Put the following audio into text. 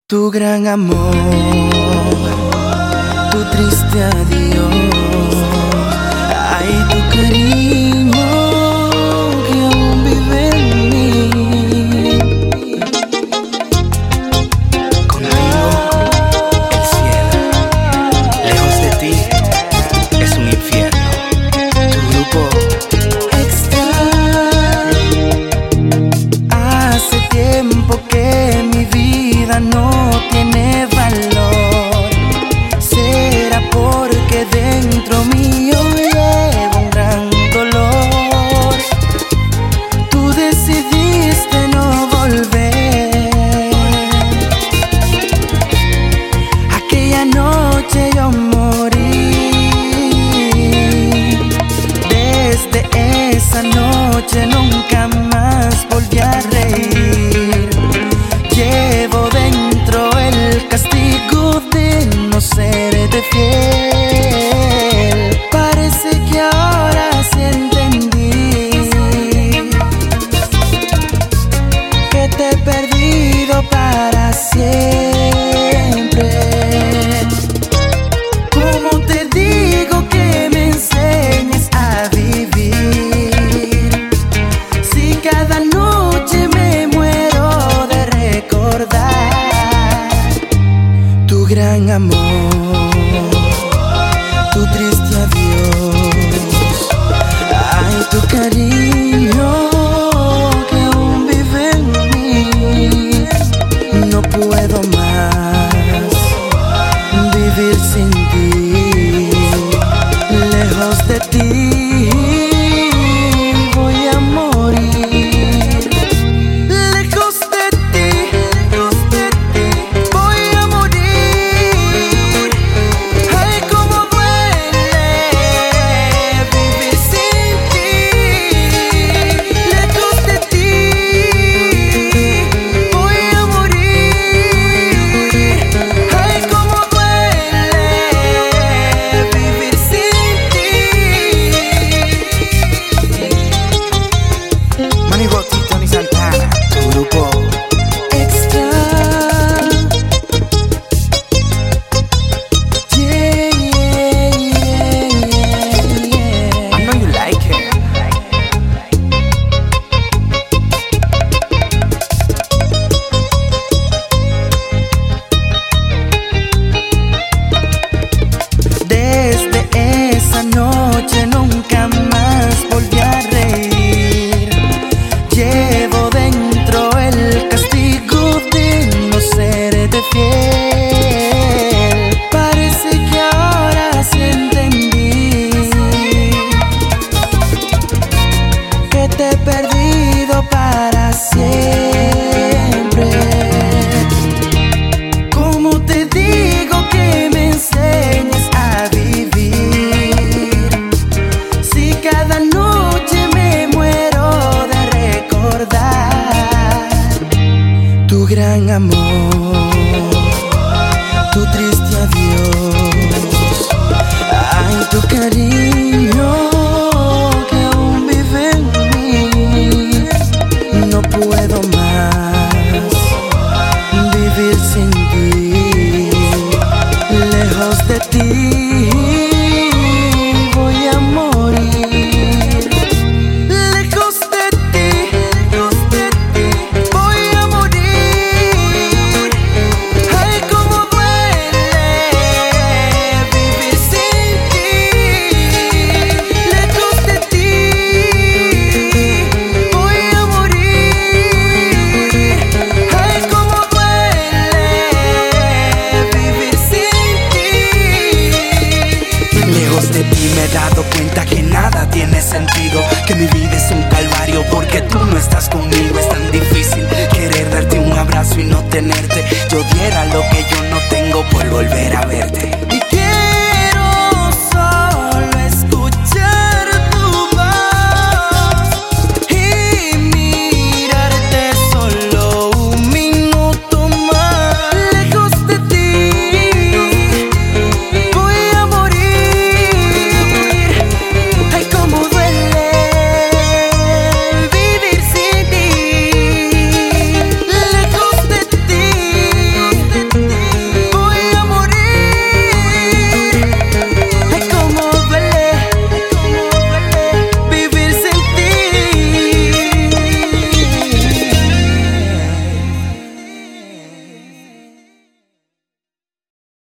Tu gran amor, tu triste adiós, ay, tu cariño que aún vive en mí. Contigo el cielo, lejos de ti es un infierno. Tu grupo extra. Hace tiempo que mi vida no tiene valor. Será porque dentro mío llevo un gran dolor. Tú decidiste no volver. Aquella noche yo morí. Desde esa noche nunca más volví a reír. Llevo dentro el castigo de no serte fiel. Parece que ahora sí entendí que te he perdido para siempre. ¿Cómo te digo que me enseñes a vivir si cada noche me muero de recordar tu gran amor, tu triste adiós, ay, tu cariño que aún vive en mí? No puedo más vivir sin ti, lejos de ti voy a morir. Lejos de ti voy a morir. Ay, cómo duele vivir sin ti. Lejos de ti voy a morir. Ay, cómo duele vivir sin ti. Manny Rocky, Tony Santana, tu grupo extra. Yeah, yeah, yeah, yeah. I know you like it. Desde esa noche nunca más volví a reír. Llevo dentro el castigo de no serte fiel. Parece que ahora sí entendí que te he perdido para siempre. ¿Cómo te digo que me enseñes a vivir si cada noche me muero de recordar tu gran amor, tu triste adiós, ay, tu cariño que aún vive en mí? No puedo más vivir sin ti, lejos de ti voy a morir. Lejos de ti voy a morir. Ay, cómo duele vivir sin ti. Lejos de ti voy a morir. Ay, cómo duele vivir sin ti. Lejos de ti me he dado cuenta que nada tiene sentido, que mi vida es un calvario porque tú no estás conmigo. Es tan difícil querer darte un abrazo y no tenerte. Yo diera lo que yo no tengo por volver a verte.